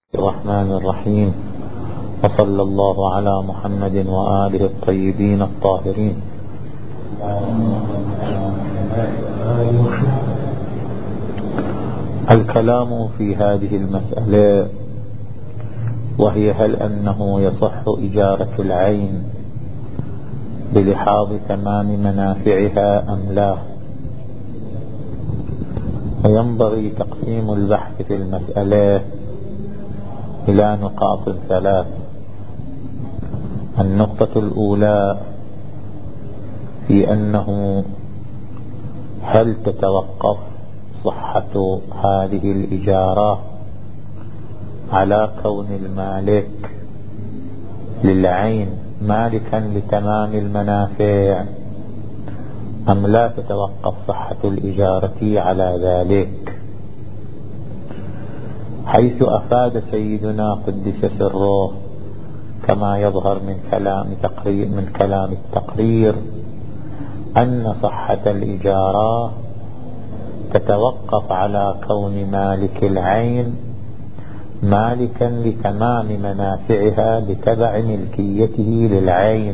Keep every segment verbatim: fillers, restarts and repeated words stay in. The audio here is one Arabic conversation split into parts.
الرحمن الرحيم، وصلى الله على محمد وآله الطيبين الطاهرين. الكلام في هذه المسألة، وهي هل أنه يصح إجارة العين بلحاظ تمام منافعها أم لا؟ وينبغي تقسيم البحث في المسألة إلى نقاط ثلاث. النقطة الأولى في أنه هل تتوقف صحة هذه الإجارة على كون المالك للعين مالكا لتمام المنافع، أم لا تتوقف صحة الإجارة على ذلك؟ حيث أفاد سيدنا قدس سره كما يظهر من كلام تقرير من كلام التقرير أن صحة الإجارة تتوقف على كون مالك العين مالكا لتمام منافعها لتبع ملكيته للعين.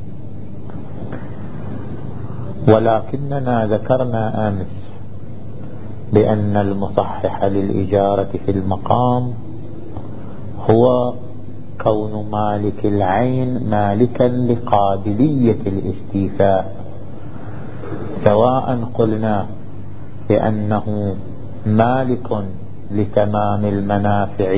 ولكننا ذكرنا أمس بأن المصحح للإجارة في المقام هو كون مالك العين مالكا لقابلية الاستيفاء، سواء قلنا بأنه مالك لتمام المنافع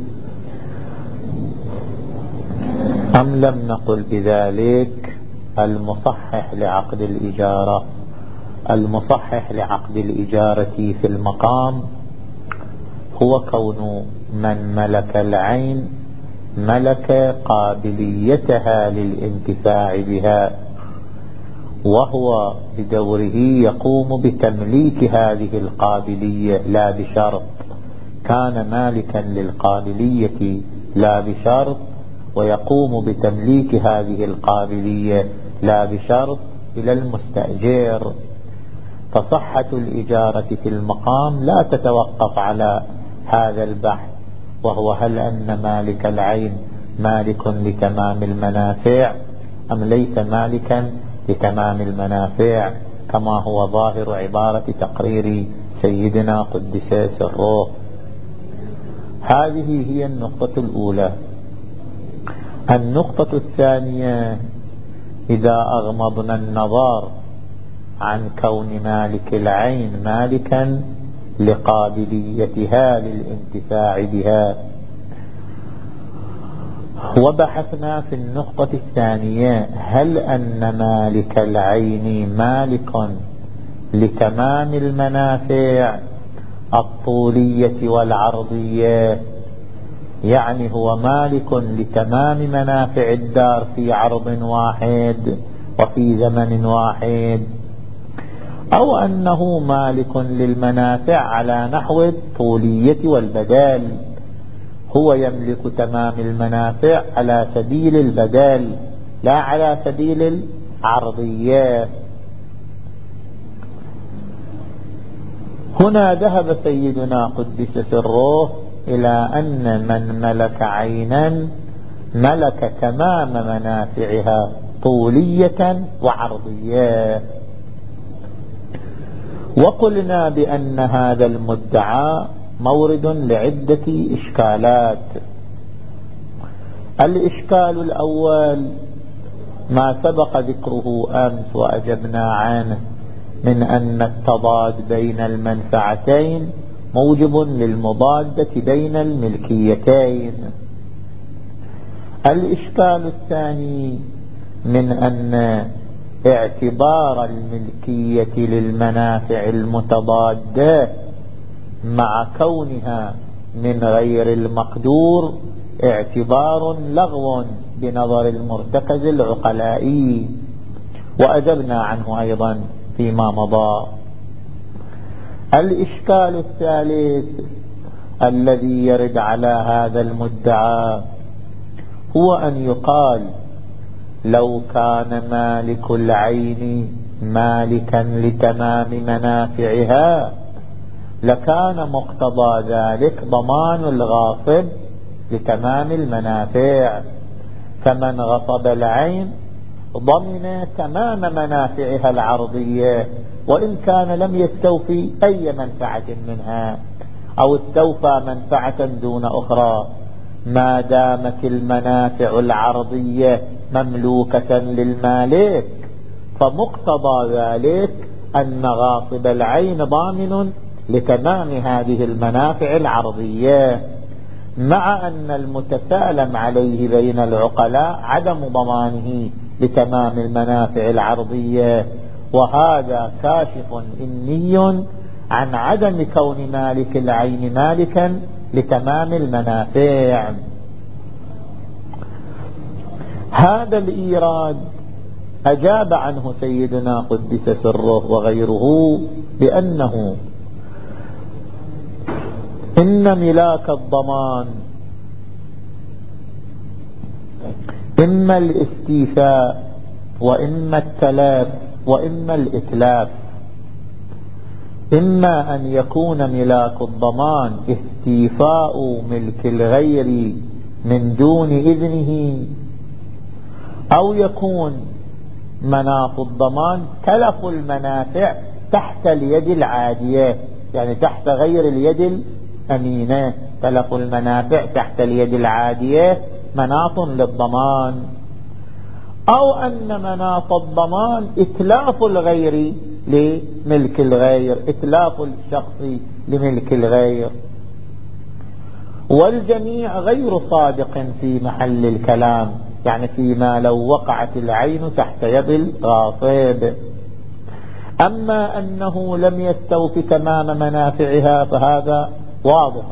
أم لم نقل بذلك. المصحح لعقد الإجارة المصحح لعقد الإجارة في المقام هو كون من ملك العين ملك قابليتها للانتفاع بها، وهو بدوره يقوم بتمليك هذه القابلية لا بشرط. كان مالكا للقابلية لا بشرط، ويقوم بتمليك هذه القابلية لا بشرط إلى المستأجر. فصحة الإجارة في المقام لا تتوقف على هذا البحث، وهو هل أن مالك العين مالك لتمام المنافع أم ليس مالكا لتمام المنافع، كما هو ظاهر عبارة تقرير سيدنا قدس سره. هذه هي النقطة الأولى. النقطة الثانية، إذا أغمضنا النظر عن كون مالك العين مالكا لقابليتها للانتفاع بها، وبحثنا في النقطة الثانية هل أن مالك العين مالك لتمام المنافع الطولية والعرضية، يعني هو مالك لتمام منافع الدار في عرض واحد وفي زمن واحد، أو أنه مالك للمنافع على نحو الطولية والبدال، هو يملك تمام المنافع على سبيل البدال لا على سبيل العرضية. هنا ذهب سيدنا قدس سره إلى أن من ملك عينا ملك تمام منافعها طولية وعرضية. وقلنا بأن هذا المدعى مورد لعدة إشكالات. الإشكال الأول ما سبق ذكره أمس وأجبنا عنه من أن التضاد بين المنفعتين موجب للمضادة بين الملكيتين. الإشكال الثاني من أن اعتبار الملكية للمنافع المتضادة مع كونها من غير المقدور اعتبار لغو بنظر المرتكز العقلائي، وأجبنا عنه أيضا فيما مضى. الإشكال الثالث الذي يرد على هذا المدعى هو أن يقال لو كان مالك العين مالكا لتمام منافعها لكان مقتضى ذلك ضمان الغاصب لتمام المنافع. فمن غصب العين ضمن تمام منافعها العرضية، وإن كان لم يستوفي أي منفعة منها أو استوفى منفعة دون أخرى، ما دامت المنافع العرضية مملوكة للمالك، فمقتضى ذلك أن غاصب العين ضامن لتمام هذه المنافع العرضية، مع أن المتسالم عليه بين العقلاء عدم ضمانه لتمام المنافع العرضية، وهذا كاشف إني عن عدم كون مالك العين مالكا لتمام المنافع. هذا الإيراد أجاب عنه سيدنا قدس سره وغيره بأنه إن ملاك الضمان إما الاستيفاء وإما التلاف وإما الإتلاف. إما أن يكون ملاك الضمان استيفاء ملك الغير من دون إذنه، أو يكون مناط الضمان تلف المنافع تحت اليد العادية، يعني تحت غير اليد الأمينة. تلف المنافع تحت اليد العادية مناط للضمان، أو أن مناط الضمان إتلاف الغير لملك الغير، إتلاف الشخص لملك الغير. والجميع غير صادق في محل الكلام، يعني فيما لو وقعت العين تحت يد الغاصب. أما أنه لم يستوف تمام منافعها فهذا واضح،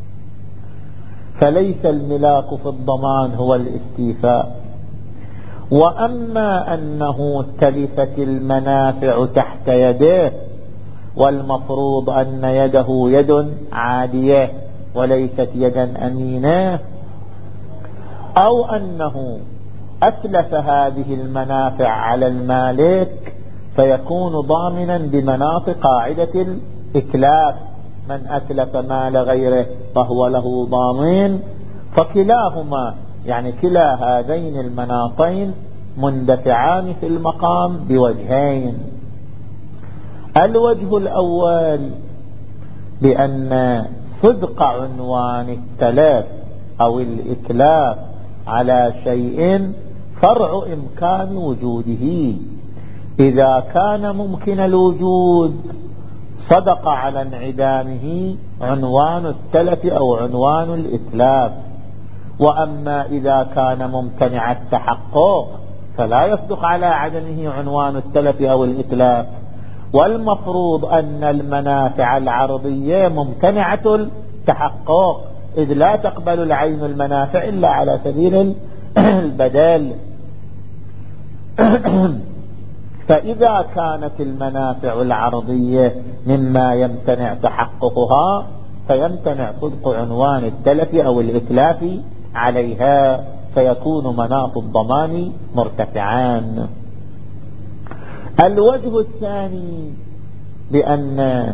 فليس الملاك في الضمان هو الاستيفاء. وأما أنه تلفت المنافع تحت يده، والمفروض أن يده يد عادية وليست يدا أمينة، أو أنه أتلف هذه المنافع على المالك، فيكون ضامنا بمناط قاعدة الإتلاف. من أتلف مال غيره فهو له ضامن. فكلاهما يعني كلا هذين المناطين مندفعان في المقام بوجهين. الوجه الأول بأن صدق عنوان التلف أو الإتلاف على شيء فرع إمكان وجوده. إذا كان ممكن الوجود صدق على انعدامه عنوان التلف أو عنوان الإتلاف. وأما إذا كان ممتنع التحقق فلا يصدق على عدمه عنوان التلف أو الإتلاف. والمفروض أن المنافع العرضية ممتنعة التحقق، إذ لا تقبل العين المنافع إلا على سبيل البدل. فإذا كانت المنافع العرضية مما يمتنع تحققها فيمتنع صدق عنوان التلف أو الإتلاف عليها، فيكون مناط الضمان مرتفعان. الوجه الثاني بأن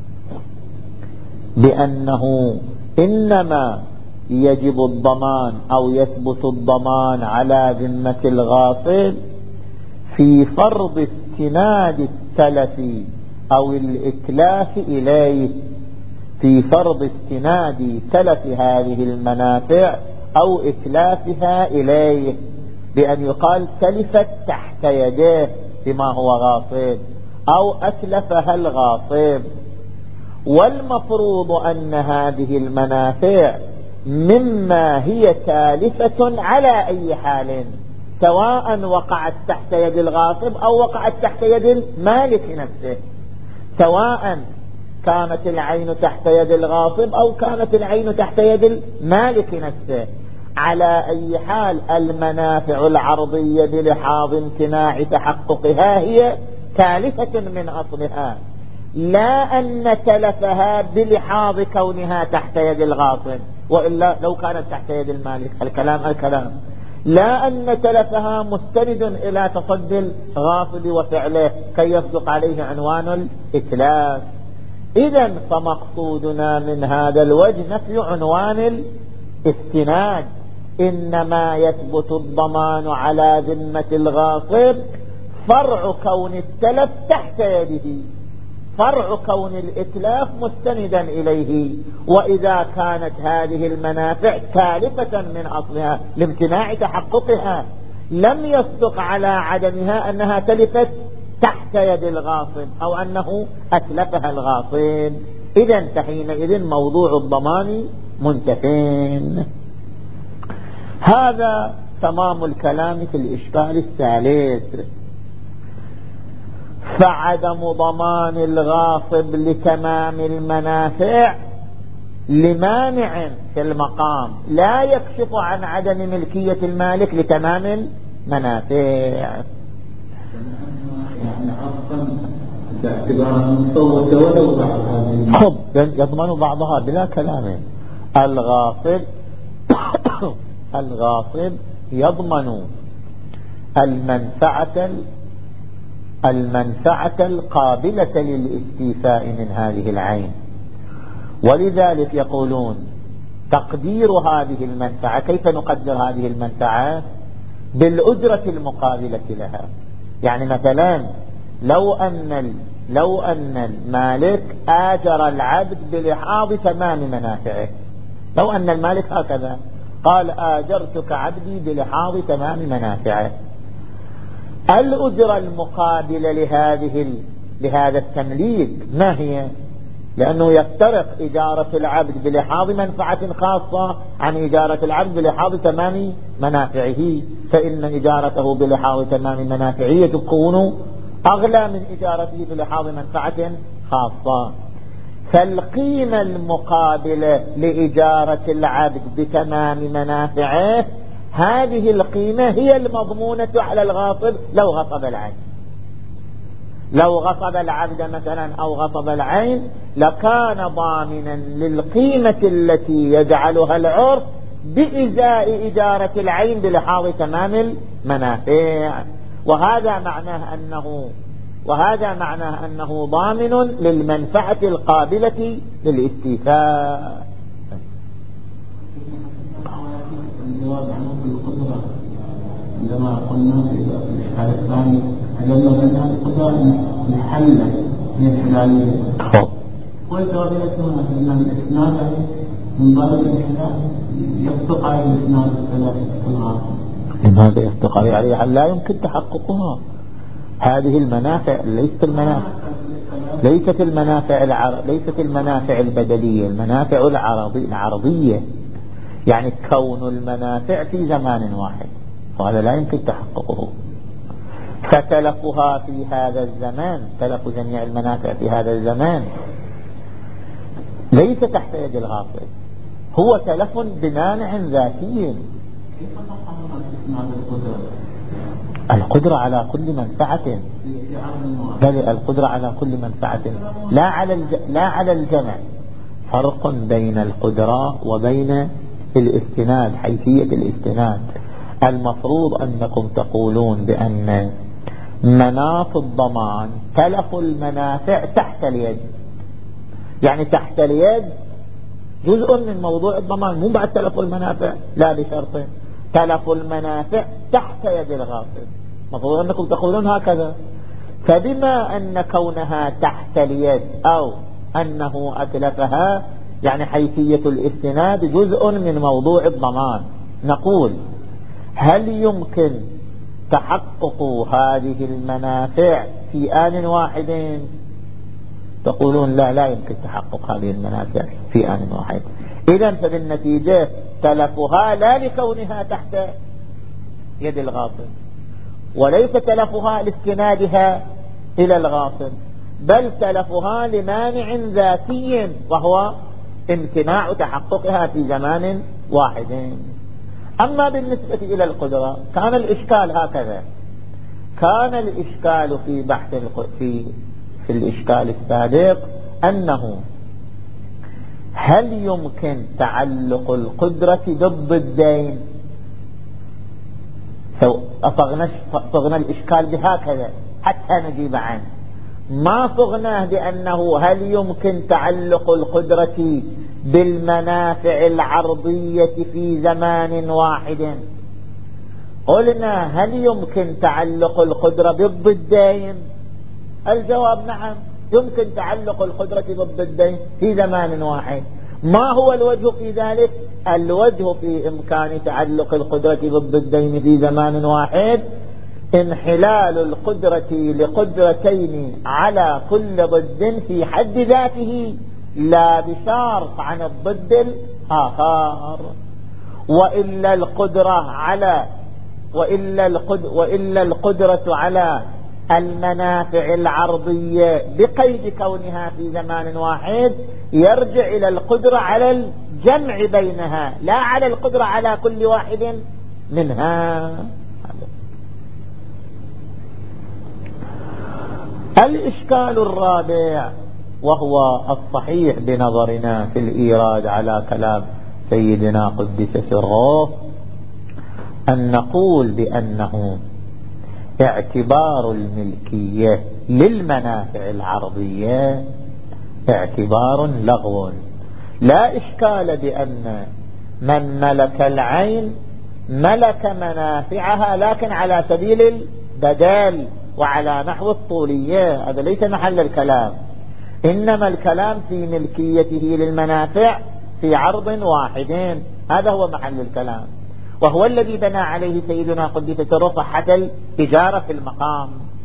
بأنه إنما يجب الضمان أو يثبت الضمان على ذمة الغاصب في فرض استناد التلف أو الإتلاف إليه، في فرض استناد تلف هذه المنافع أو إتلافها إليه، بأن يقال تلفت تحت يديه بما هو غاصب أو أتلفها الغاصب. والمفروض أن هذه المنافع مما هي تالفة على أي حال، سواء وقعت تحت يد الغاصب أو وقعت تحت يد المالك نفسه، سواء كانت العين تحت يد الغاصب أو كانت العين تحت يد المالك نفسه. على أي حال المنافع العرضية بلحاظ امتناع تحققها هي تالفة من أصلها، لا أن تلفها بلحاظ كونها تحت يد الغاصب، وإلا لو كانت تحت يد المالك الكلام الكلام لا أن تلفها مستند إلى تصدي الغاصب وفعله كي يصدق عليه عنوان الإتلاف. إذن فمقصودنا من هذا الوجه نفي عنوان استناد، إنما يثبت الضمان على ذمة الغاصب فرع كون التلف تحت يده، فرع كون الإتلاف مستندا إليه. وإذا كانت هذه المنافع تالفة من أصلها لامتناع تحققها، لم يصدق على عدمها أنها تلفت تحت يد الغاصب أو أنه أتلفها الغاصب، إذن فحينئذ موضوع الضمان منتفين. هذا تمام الكلام في الإشكال الثالث. فعدم ضمان الغاصب لتمام المنافع لمانع في المقام لا يكشف عن عدم ملكية المالك لتمام المنافع. خب يضمن بعضها بلا كلام. الغاصب الغاصب يضمن المنفعة المنفعة القابلة للاستيفاء من هذه العين، ولذلك يقولون تقدير هذه المنفعة، كيف نقدر هذه المنفعة؟ بالأجرة المقابلة لها. يعني مثلا لو أن لو أن المالك آجر العبد بلحاظ تمام منافعه، لو أن المالك هكذا قال آجرتك عبدي بلحاظ تمام منافعه، الأجرة المقابلة لهذه لهذا التمليك ما هي؟ لأنه يفترق إجارة العبد بلحاظ منفعة خاصة عن إجارة العبد بلحاظ تمام منافعه، فإن إجارته بلحاظ تمام منافعه تكون أغلى من إجارته بلحاظ منفعة خاصة. فالقيمة المقابلة لإجارة العبد بتمام منافعه، هذه القيمة هي المضمونة على الغاصب لو غصب العين. لو غصب العبد مثلا أو غصب العين لكان ضامنا للقيمة التي يجعلها العرف بإزاء إجارة العين بلحاظ تمام المنافع، وهذا معناه أنه وهذا معناه أنه ضامن للمنفعة القابلة للاستيفاء. عندما قلنا في الإشكال الثاني أجلنا بأنها القدرة محلة من الحلالية، والجواب هنا أن الإسناد من باب الإحلال يصدق على الإسناد الثلاثة. لماذا يصدق عليه؟ لا يمكن تحققها. هذه المنافع ليست المنافع ليست المنافع العر... ليست المنافع البدلية، المنافع العرضي... العرضية، يعني كون المنافع في زمان واحد، وهذا لا يمكن تحققه. فتلفها في هذا الزمان، تلف جميع المنافع في هذا الزمان ليس تحت يد الغاصب، هو تلف بمانع ذاتي. القدرة على كل منفعة، بل القدرة على كل منفعة لا على الج... لا على الجمع. فرق بين القدرة وبين الاستناد، حيثية الاستناد. المفروض أنكم تقولون بأن مناط الضمان تلف المنافع تحت اليد، يعني تحت اليد جزء من موضوع الضمان، مو بعد تلف المنافع، لا بشرط تلف المنافع تحت يد الغاصب. المفروض أنكم تقولون هكذا. فبما أن كونها تحت اليد أو أنه أتلفها، يعني حيثية الاستناد جزء من موضوع الضمان، نقول هل يمكن تحقق هذه المنافع في آن واحد؟ تقولون لا لا يمكن تحقق هذه المنافع في آن واحد. إذن فبالنتيجة تلفها لا لكونها تحت يد الغاصب، وليس تلفها لاستنادها إلى الغاصب، بل تلفها لمانع ذاتي وهو امتناع تحققها في زمان واحد. أما بالنسبة إلى القدرة كان الإشكال هكذا. كان الإشكال في بحث في في الإشكال السابق أنه هل يمكن تعلق القدرة ضد الدين؟ صغنا الإشكال بهكذا حتى نجيب عنه. ما صغناه بأنه هل يمكن تعلق القدرة بالمنافع العرضية في زمان واحد. قلنا هل يمكن تعلق القدرة بالضدين؟ الجواب نعم، يمكن تعلق القدرة بالضدين في زمان واحد. ما هو الوجه في ذلك؟ الوجه في إمكان تعلق القدرة بالضدين في زمان واحد انحلال القدرة لقدرتين على كل ضد في حد ذاته، لا بشرط عن الضد الآخر. وإلا القدرة على وإلا القدرة, وإلا القدرة على المنافع العرضية بقيد كونها في زمان واحد يرجع إلى القدرة على الجمع بينها، لا على القدرة على كل واحد منها. الإشكال الرابع وهو الصحيح بنظرنا في الإيراد على كلام سيدنا قدس سره، أن نقول بأنه اعتبار الملكية للمنافع العرضية اعتبار لغو. لا إشكال بأن من ملك العين ملك منافعها لكن على سبيل البدل وعلى نحو الطولية، هذا ليس محل الكلام، إنما الكلام في ملكيته للمنافع في عرض واحدين، هذا هو محل الكلام، وهو الذي بنى عليه سيدنا قدس سره صحة التجارة في المقام.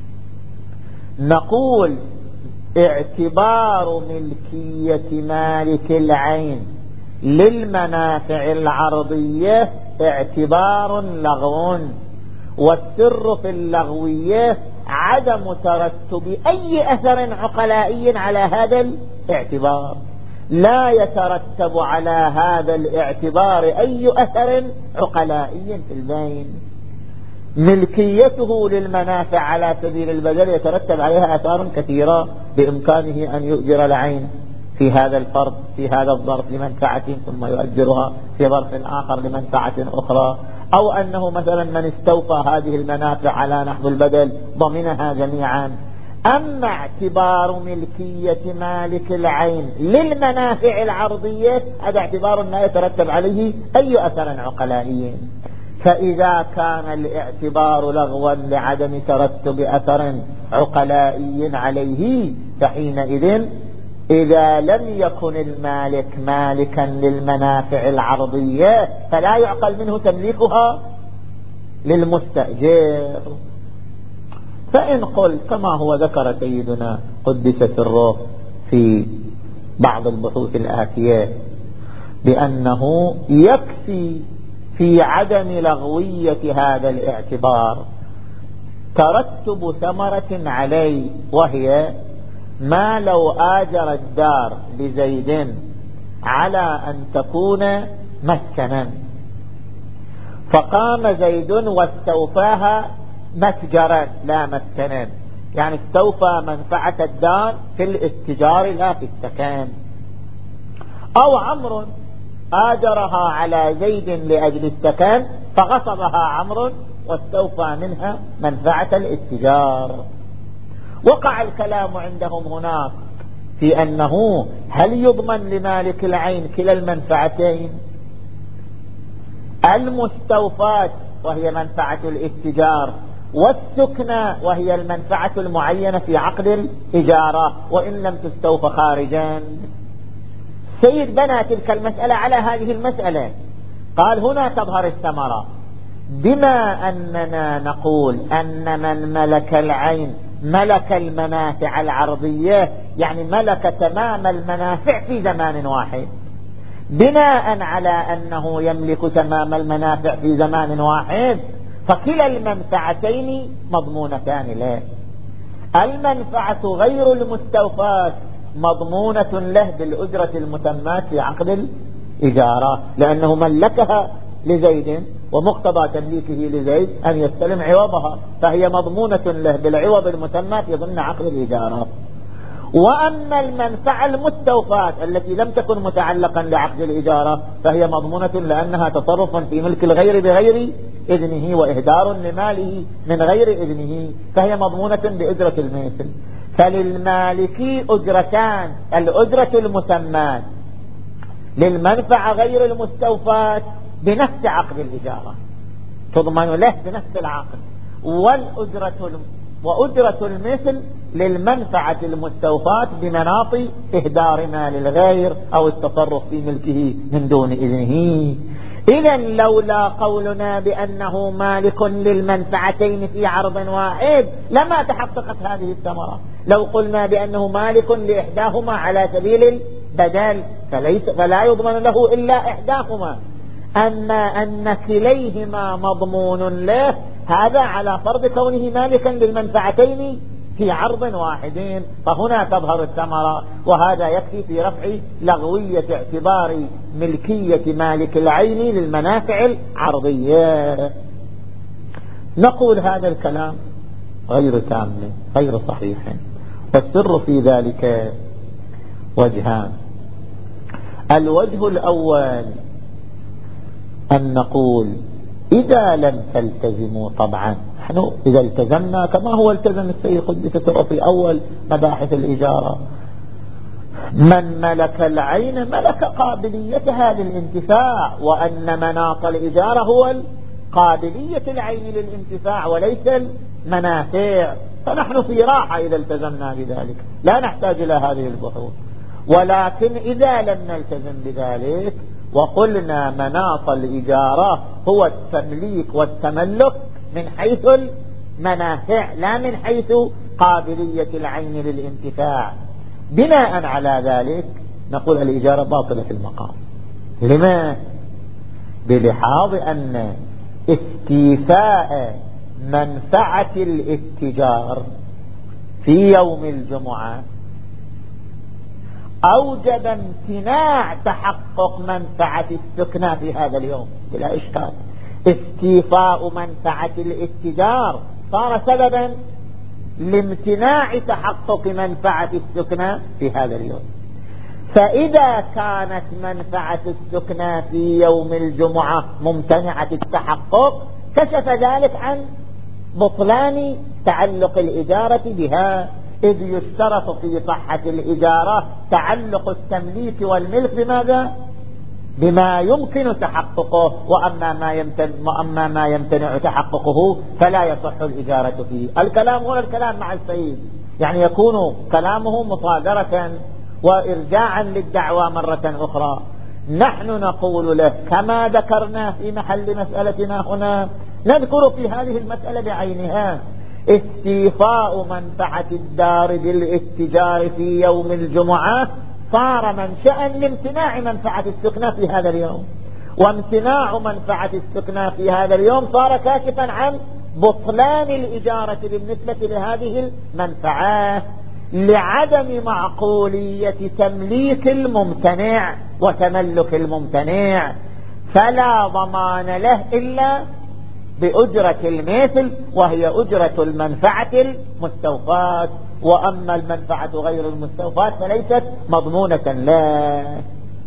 نقول اعتبار ملكية مالك العين للمنافع العرضية اعتبار لغو، والسر في اللغوية عدم ترتب أي أثر عقلائي على هذا الاعتبار. لا يترتب على هذا الاعتبار أي أثر عقلائي في البين. ملكيته للمنافع على سبيل البدل يترتب عليها آثار كثيرة، بإمكانه أن يؤجر العين في هذا الفرض في هذا الظرف لمنفعة ثم يؤجرها في ظرف آخر لمنفعة أخرى، أو أنه مثلا من استوفى هذه المنافع على نحو البدل ضمنها جميعا. أما اعتبار ملكية مالك العين للمنافع العرضية هذا اعتبار لا يترتب عليه أي أثر عقلائي. فإذا كان الاعتبار لغوا لعدم ترتب أثر عقلائي عليه، فحينئذ إذا لم يكن المالك مالكا للمنافع العرضية فلا يعقل منه تمليكها للمستأجر. فإن قل كما هو ذكر سيدنا قدس سره في بعض البحوث الآتية بأنه يكفي في عدم لغوية هذا الاعتبار ترتب ثمرة عليه، وهي ما لو آجر الدار لزيد على أن تكون مسكنا، فقام زيد واستوفاها متجرا لا مسكنا، يعني استوفى منفعة الدار في الاتجار لا في السكن. أو عمرو آجرها على زيد لأجل السكن فغصبها عمرو واستوفى منها منفعة الاتجار. وقع الكلام عندهم هناك في أنه هل يضمن لمالك العين كلا المنفعتين، المستوفاة وهي منفعة الاتجار والسكنى وهي المنفعة المعينة في عقد الإجارة وإن لم تستوفى خارجا. السيد بنى تلك المسألة على هذه المسألة، قال هنا تظهر الثمرة. بما أننا نقول أن من ملك العين ملك المنافع العرضية، يعني ملك تمام المنافع في زمان واحد، بناء على أنه يملك تمام المنافع في زمان واحد فكلا المنفعتين مضمونتان له. المنفعة غير المستوفاة مضمونة له بالأجرة المتمات في عقد الإجارة، لأنه ملكها لزيد ومقتضى تمليكه لزيد أن يستلم عوضها، فهي مضمونة له بالعوض المتمات ضمن عقد الإجارة. وأما المنفعة المستوفاة التي لم تكن متعلقا لعقد الإجارة فهي مضمونة لأنها تصرف في ملك الغير بغير إذنه وإهدار لماله من غير إذنه، فهي مضمونة بأجرة المثل. فللمالك أجرتان، الأجرة المسمات للمنفعة غير المستوفاة بنفس عقد الإجارة، تضمن له بنفس العقد، والأجرة وأجرة المثل للمنفعة المستوفاة بمناط إهدار مال الغير أو التصرف في ملكه من دون إذنه. إذن لولا قولنا بأنه مالك للمنفعتين في عرض واحد لما تحققت هذه الثمرة. لو قلنا بأنه مالك لإحداهما على سبيل البدل فليس فلا يضمن له إلا إحداهما، أما أن كليهما مضمون له هذا على فرض كونه مالكا للمنفعتين في عرض واحد، فهنا تظهر الثمرة، وهذا يكفي في رفع لغوية اعتبار ملكية مالك العين للمنافع العرضية. نقول هذا الكلام غير تام غير صحيح، والسر في ذلك وجهان. الوجه الأول أن نقول إذا لم تلتزموا، طبعا نحن إذا التزمنا كما هو التزم السيد قدس سره في أول مباحث الإجارة، من ملك العين ملك قابليتها للانتفاع، وأن مناط الإجارة هو قابلية العين للانتفاع وليس المنافع، فنحن في راحة إذا التزمنا بذلك لا نحتاج إلى هذه البحوث. ولكن إذا لم نلتزم بذلك وقلنا مناط الإجارة هو التمليك والتملك من حيث المنافع لا من حيث قابلية العين للانتفاع، بناء على ذلك نقول الإجارة باطلة في المقام. لما؟ بلحاظ أن استيفاء منفعة الاتجار في يوم الجمعة أوجب امتناع تحقق منفعة السكنى في هذا اليوم بلا إشكال. استيفاء منفعة الاتجار صار سببا لامتناع تحقق منفعة السكنى في هذا اليوم. فإذا كانت منفعة السكنى في يوم الجمعة ممتنعة التحقق كشف ذلك عن بطلان تعلق الإجارة بها، إذ يشترط في صحة الإجارة تعلق التمليك والملك بماذا؟ بما يمكن تحققه، وأما ما يمتنع, وأما ما يمتنع تحققه فلا يصح الإجارة فيه. الكلام هو الكلام مع السيد، يعني يكون كلامه مصادرة وإرجاعا للدعوى مرة أخرى. نحن نقول له كما ذكرنا في محل مسألتنا هنا، نذكر في هذه المسألة بعينها استيفاء منفعة الدار بالاتجار في يوم الجمعة صار منشأ لامتناع منفعة السكنى في هذا اليوم، وامتناع منفعة السكنى في هذا اليوم صار كاشفا عن بطلان الإجارة بالنسبة لهذه المنفعة لعدم معقولية تمليك الممتنع وتملك الممتنع، فلا ضمان له إلا بأجرة المثل وهي أجرة المنفعة المستوفاة، وأما المنفعة غير المستوفاة فليست مضمونة له.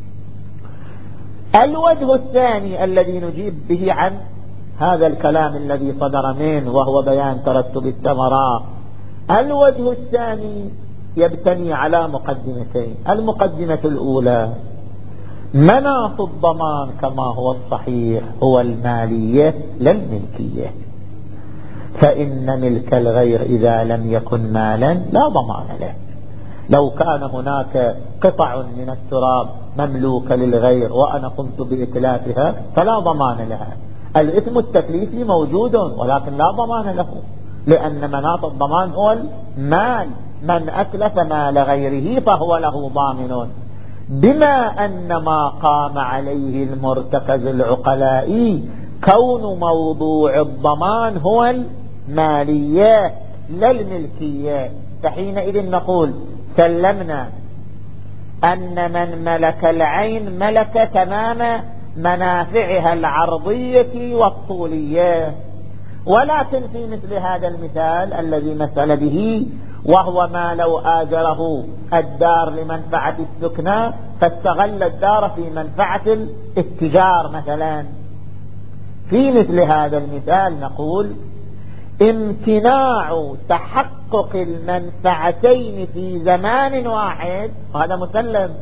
الوجه الثاني الذي نجيب به عن هذا الكلام الذي صدر منه وهو بيان ترتب الثمرات، الوجه الثاني يبتني على مقدمتين. المقدمة الأولى مناط الضمان كما هو الصحيح هو المالية لا الملكية، فإن ملك الغير إذا لم يكن مالا لا ضمان له. لو كان هناك قطع من التراب مملوكة للغير وأنا قمت بإتلافها فلا ضمان لها، الإثم التكليفي موجود ولكن لا ضمان له، لأن مناط الضمان هو المال، من أتلف مال غيره فهو له ضامن، بما أن ما قام عليه المرتكز العقلائي كون موضوع الضمان هو المالية لا الملكية، فحينئذ نقول سلمنا أن من ملك العين ملك تمام منافعها العرضية والطولية. ولكن في مثل هذا المثال الذي مثل به، وهو ما لو آجره الدار لمنفعة السكنى فاستغل الدار في منفعة الاتجار مثلا، في مثل هذا المثال نقول امتناع تحقق المنفعتين في زمان واحد، وهذا مسلم،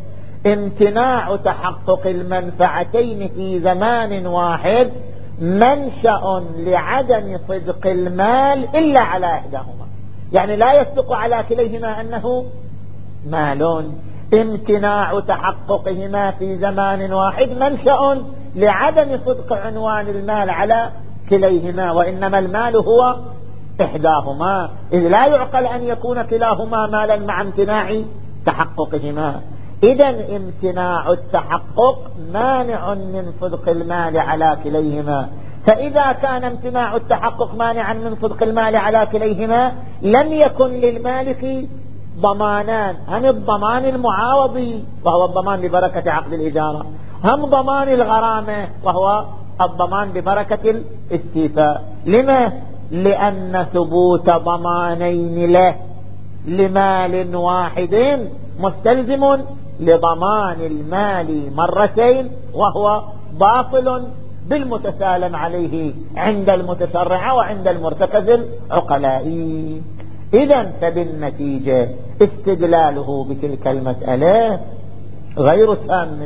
امتناع تحقق المنفعتين في زمان واحد منشأ لعدم صدق المال إلا على إحداهما، يعني لا يصدق على كليهما أنه مال. امتناع تحققهما في زمان واحد منشأ لعدم صدق عنوان المال على كليهما، وإنما المال هو إحداهما، إذ لا يعقل أن يكون كلاهما مالا مع امتناع تحققهما. إذن امتناع التحقق مانع من صدق المال على كليهما، فإذا كان امتناع التحقق مانعا من صدق المال على كليهما لم يكن للمالك ضمانان، هم الضمان المعاوضي وهو الضمان ببركة عقد الإجارة، هم ضمان الغرامة وهو الضمان ببركة الاستيفاء. لما؟ لأن ثبوت ضمانين له لمال واحد مستلزم لضمان المال مرتين، وهو باطل بالمتسالم عليه عند المتشرع وعند المرتكز العقلائي. إذن فبالنتيجة استدلاله بتلك المسألة غير تام.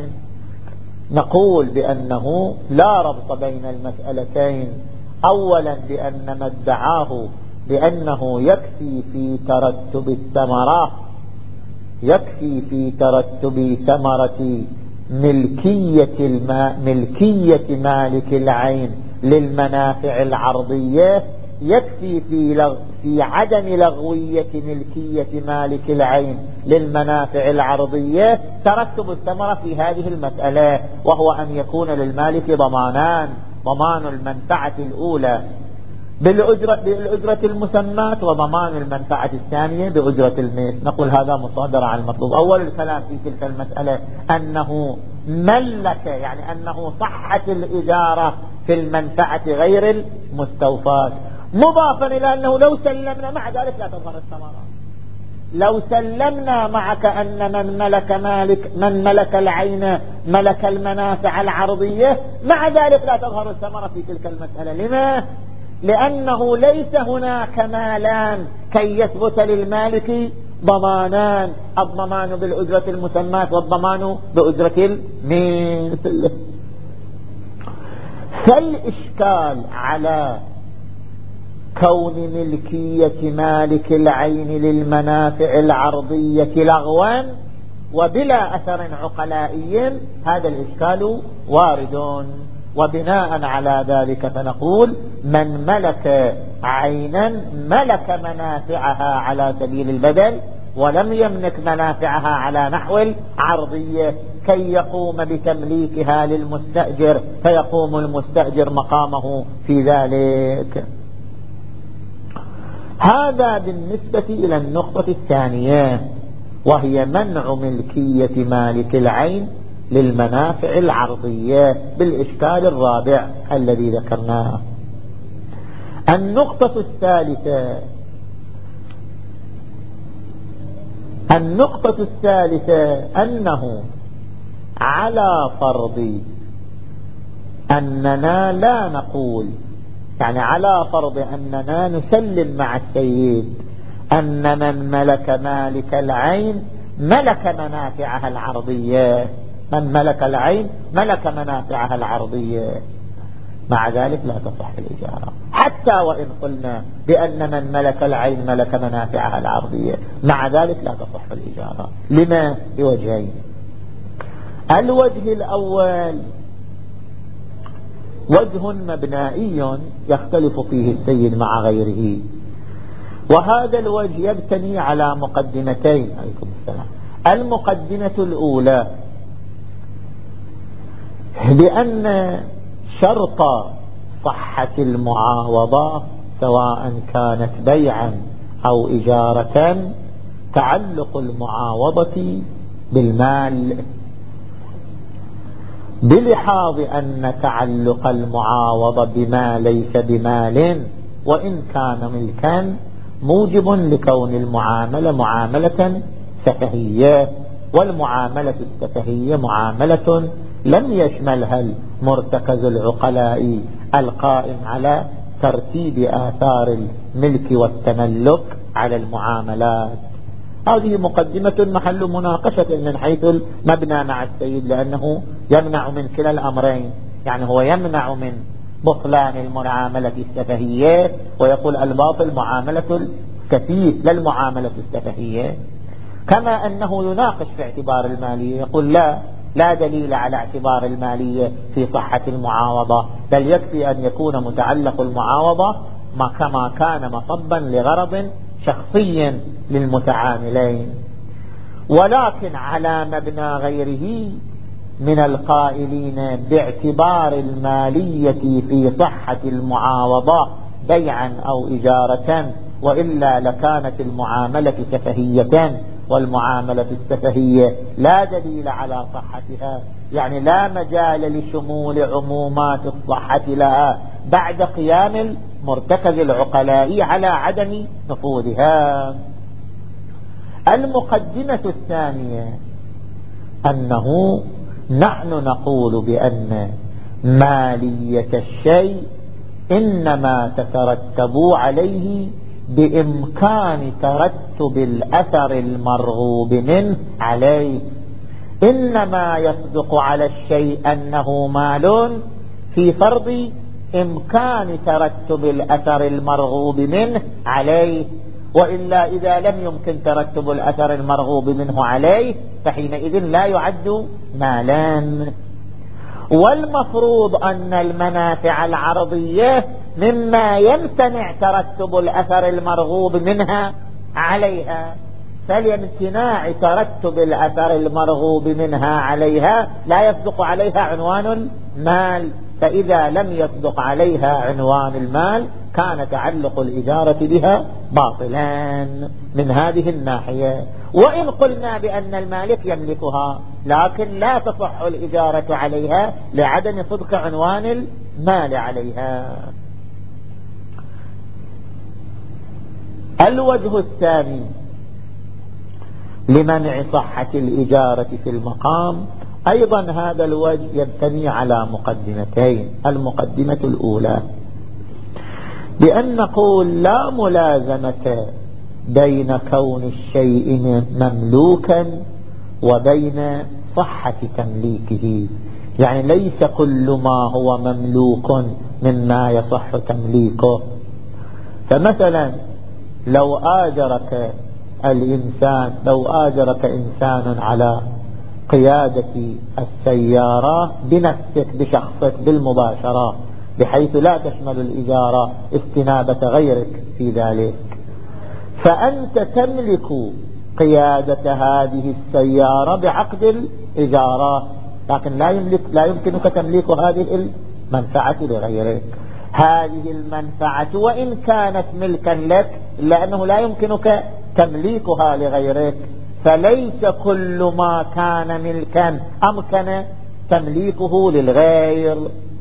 نقول بأنه لا ربط بين المسألتين، أولا بأن ما ادعاه بأنه يكفي في ترتب الثمرة يكفي في ترتب ثمرة ملكية الماء ملكية مالك العين للمنافع العرضية، يكفي في, لغ في عدم لغوية ملكية مالك العين للمنافع العرضية ترتب الثمرة في هذه المسألة، وهو أن يكون للمالك ضمانان: ضمان المنفعة الأولى بالأجرة, بالأجرة المسمات، وضمان المنفعة الثانية بأجرة المثل. نقول هذا مصادر على المطلوب. أول الكلام في تلك المسألة أنه ملك، يعني أنه صحت الإجارة في المنفعة غير المستوفاة، مضافا إلى أنه لو سلمنا مع ذلك لا تظهر الثمرة. لو سلمنا معك أن من ملك مالك من ملك العين ملك المنافع العرضية، مع ذلك لا تظهر الثمرة في تلك المسألة. لما؟ لأنه ليس هناك مالان كي يثبت للمالك ضمانان: الضمان بالأجرة المسماة والضمان بأجرة المثل. فالإشكال على كون ملكية مالك العين للمنافع العرضية لغوا وبلا أثر عقلائي، هذا الإشكال وارد. وبناء على ذلك فنقول: من ملك عينا ملك منافعها على سبيل البدل، ولم يملك منافعها على نحو العرضية كي يقوم بتمليكها للمستأجر، فيقوم المستأجر مقامه في ذلك. هذا بالنسبة إلى النقطة الثانية، وهي منع ملكية مالك العين للمنافع العرضية بالإشكال الرابع الذي ذكرناه. النقطة الثالثة النقطة الثالثة أنه على فرض أننا لا نقول، يعني على فرض أننا نسلم مع السيد أن من ملك مالك العين ملك منافعها العرضية، من ملك العين ملك منافعها العرضية، مع ذلك لا تصح الإجارة. حتى وإن قلنا بأن من ملك العين ملك منافعها العرضية، مع ذلك لا تصح الإجارة. لما؟ بوجهين. الوجه الأول وجه مبنائي يختلف فيه السيد مع غيره، وهذا الوجه يبتني على مقدمتين. عليكم السلام. المقدمة الأولى بأن شرط صحة المعاوضة سواء كانت بيعا أو إجارة تعلق المعاوضة بالمال، بلحاظ أن تعلق المعاوضة بما ليس بمال وإن كان ملكا موجب لكون المعاملة معاملة سفهية، والمعاملة السفهية معاملة لم يشملها المرتكز العقلائي القائم على ترتيب آثار الملك والتملك على المعاملات. هذه مقدمة محل مناقشة من حيث المبنى مع السيد، لأنه يمنع من كلا الأمرين، يعني هو يمنع من بطلان المعاملة السفهية ويقول الباطل معاملة السفيه لا المعاملة السفهية، كما أنه يناقش في اعتبار المالية، يقول لا لا دليل على اعتبار المالية في صحة المعاوضة، بل يكفي أن يكون متعلق المعاوضة ما كما كان مصبا لغرض شخصي للمتعاملين. ولكن على مبنى غيره من القائلين باعتبار المالية في صحة المعاوضة بيعا أو إجارة، وإلا لكانت المعاملة سفهية، والمعاملة السفهية لا دليل على صحتها، يعني لا مجال لشمول عمومات الصحة لها بعد قيام المرتكز العقلاء على عدم نفوذها. المقدمة الثانية أنه نحن نقول بأن مالية الشيء إنما تترتب عليه بإمكان ترتب الأثر المرغوب منه عليه، إنما يصدق على الشيء أنه مال في فرض إمكان ترتب الأثر المرغوب منه عليه، وإلا إذا لم يمكن ترتب الأثر المرغوب منه عليه فحينئذ لا يعد مالان. والمفروض أن المنافع العرضية مما يمتنع ترتب الأثر المرغوب منها عليها، فلامتناع ترتب الأثر المرغوب منها عليها لا يصدق عليها عنوان المال، فإذا لم يصدق عليها عنوان المال كان تعلق الإجارة بها باطلان من هذه الناحية. وإن قلنا بأن المالك يملكها لكن لا تصح الإجارة عليها لعدم صدق عنوان المال عليها. الوجه الثاني لمنع صحة الإجارة في المقام أيضا هذا الوجه يبتني على مقدمتين. المقدمة الأولى بأن نقول لا ملازمة بين كون الشيء مملوكا وبين صحة تمليكه، يعني ليس كل ما هو مملوك مما يصح تمليكه. فمثلا لو آجرك الإنسان لو آجرك إنسان على قيادة السيارة بنفسك بشخصك بالمباشرة، بحيث لا تشمل الإجارة استنابة غيرك في ذلك، فأنت تملك قيادة هذه السيارة بعقد الإجارة، لكن لا يملك لا يمكنك تمليك هذه المنفعة لغيرك. هذه المنفعة وإن كانت ملكا لك لأنه لا يمكنك تمليكها لغيرك، فليس كل ما كان ملكا أمكن تمليكه للغير.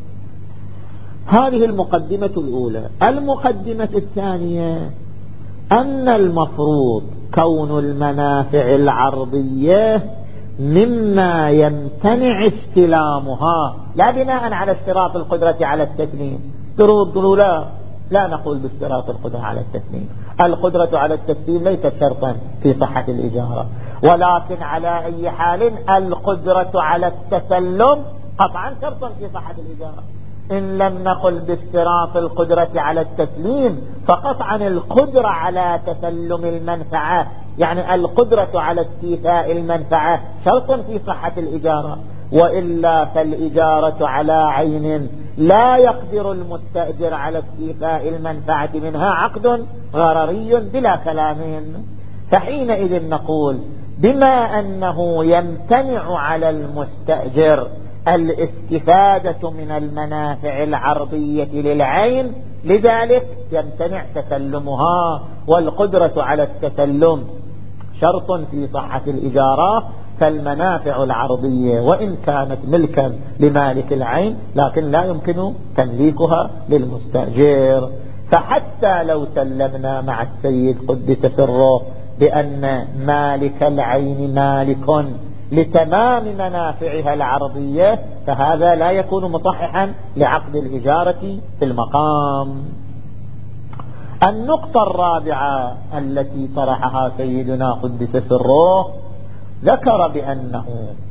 هذه المقدمة الأولى. المقدمة الثانية أن المفروض كون المنافع العرضية مما يمتنع استلامها، لا بناء على اشتراط القدرة على التسليم. تردوا لا لا نقول باشتراط القدرة على التسليم، القدرة على التسليم ليست شرطا في صحة الإجارة، ولكن على أي حال القدرة على التسلم قطعا شرطا في صحة الإجارة. إن لم نقل باشتراط القدرة على التسليم فقطعا القدرة على تسلم المنفعة، يعني القدرة على استيفاء المنفعة شرط في صحة الإجارة، وإلا فالإجارة على عين لا يقدر المستأجر على استيفاء المنفعة منها عقد غرري بلا كلام. فحينئذ نقول بما أنه يمتنع على المستأجر الاستفادة من المنافع العرضية للعين، لذلك يمتنع تسلمها، والقدرة على التسلم شرط في صحة الإجارة، فالمنافع العرضية وإن كانت ملكا لمالك العين لكن لا يمكن تمليكها للمستأجر. فحتى لو سلمنا مع السيد قدس سره بأن مالك العين مالك لتمام منافعها العرضية، فهذا لا يكون مصححا لعقد الإجارة في المقام. النقطة الرابعة التي طرحها سيدنا قدس سره ذكر بأنه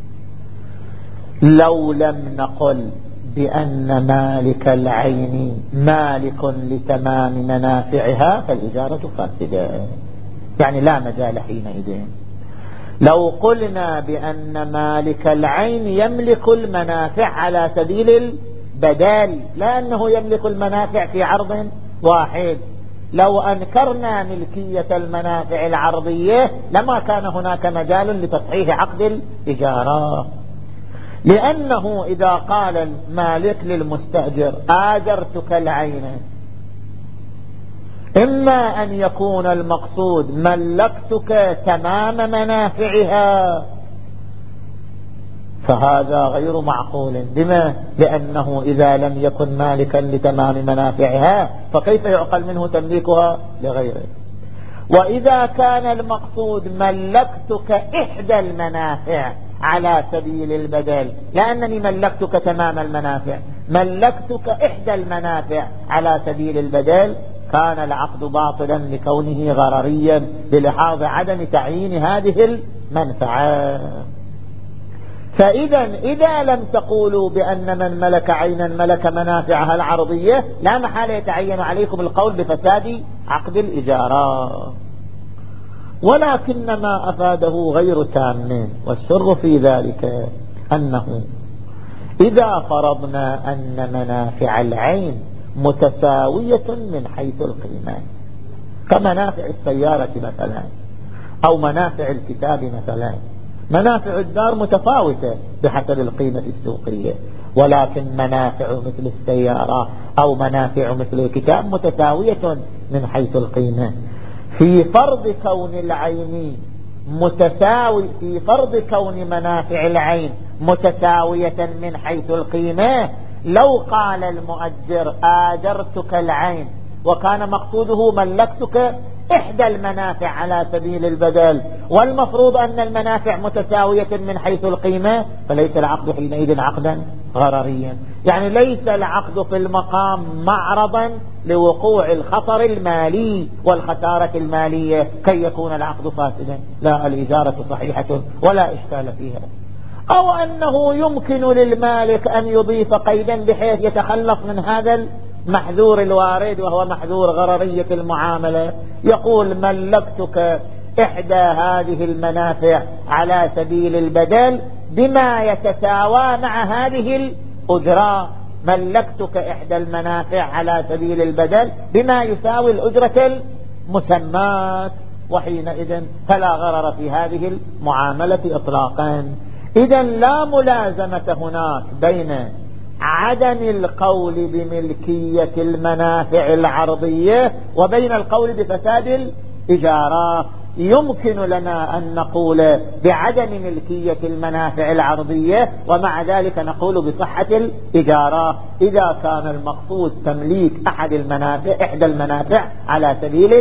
لو لم نقل بأن مالك العين مالك لتمام منافعها فالإجارة فاسدة، يعني لا مجال حينئذ. لو قلنا بأن مالك العين يملك المنافع على سبيل البدال لا أنه يملك المنافع في عرض واحد، لو أنكرنا ملكية المنافع العرضية لما كان هناك مجال لتصحيح عقد الإجارة، لأنه إذا قال المالك للمستأجر آجرتك العين إما أن يكون المقصود ملكتك تمام منافعها، فهذا غير معقول. بما لأنه إذا لم يكن مالكا لتمام منافعها فكيف يعقل منه تمليكها لغيره؟ وإذا كان المقصود ملكتك إحدى المنافع على سبيل البدل، لأنني ملكتك تمام المنافع، ملكتك إحدى المنافع على سبيل البدل، كان العقد باطلا لكونه غرريا للحاظ عدم تعيين هذه المنفعة. فإذا إذا لم تقولوا بأن من ملك عينا ملك منافعها العرضية لا محال يتعين عليكم القول بفساد عقد الإجارة، ولكن ما أفاده غير تام، والسر في ذلك أنه إذا فرضنا أن منافع العين متساوية من حيث القيمة كمنافع السيارة مثلا أو منافع الكتاب مثلا، منافع الدار متفاوتة بحسب القيمة السوقية، ولكن منافع مثل السيارة أو منافع مثل الكتاب متساوية من حيث القيمة. في فرض كون العين متساوي في فرض كون منافع العين متساوية من حيث القيمة، لو قال المؤجر آجرتك العين وكان مقصوده ملكتك إحدى المنافع على سبيل البدل، والمفروض أن المنافع متساوية من حيث القيمة، فليس العقد حينئذ عقدا غرريا، يعني ليس العقد في المقام معرضا لوقوع الخطر المالي والخسارة المالية كي يكون العقد فاسدا، لا، الإجارة صحيحة ولا إشكال فيها. أو أنه يمكن للمالك أن يضيف قيدا بحيث يتخلص من هذا المحذور الوارد وهو محذور غررية المعاملة، يقول ملكتك إحدى هذه المنافع على سبيل البدل بما يتساوى مع هذه الأجرة، ملكتك إحدى المنافع على سبيل البدل بما يساوي الأجرة المسمات، وحينئذ فلا غرر في هذه المعاملة إطلاقا. إذن لا ملازمة هناك بين عدم القول بملكية المنافع العرضية وبين القول بفساد الإجارة. يمكن لنا أن نقول بعدم ملكية المنافع العرضية ومع ذلك نقول بصحة الإجارة إذا كان المقصود تمليك أحد المنافع إحدى المنافع على سبيل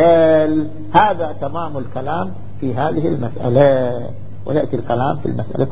البدل. هذا تمام الكلام في هذه المسألة، ويأتي الكلام في المسألة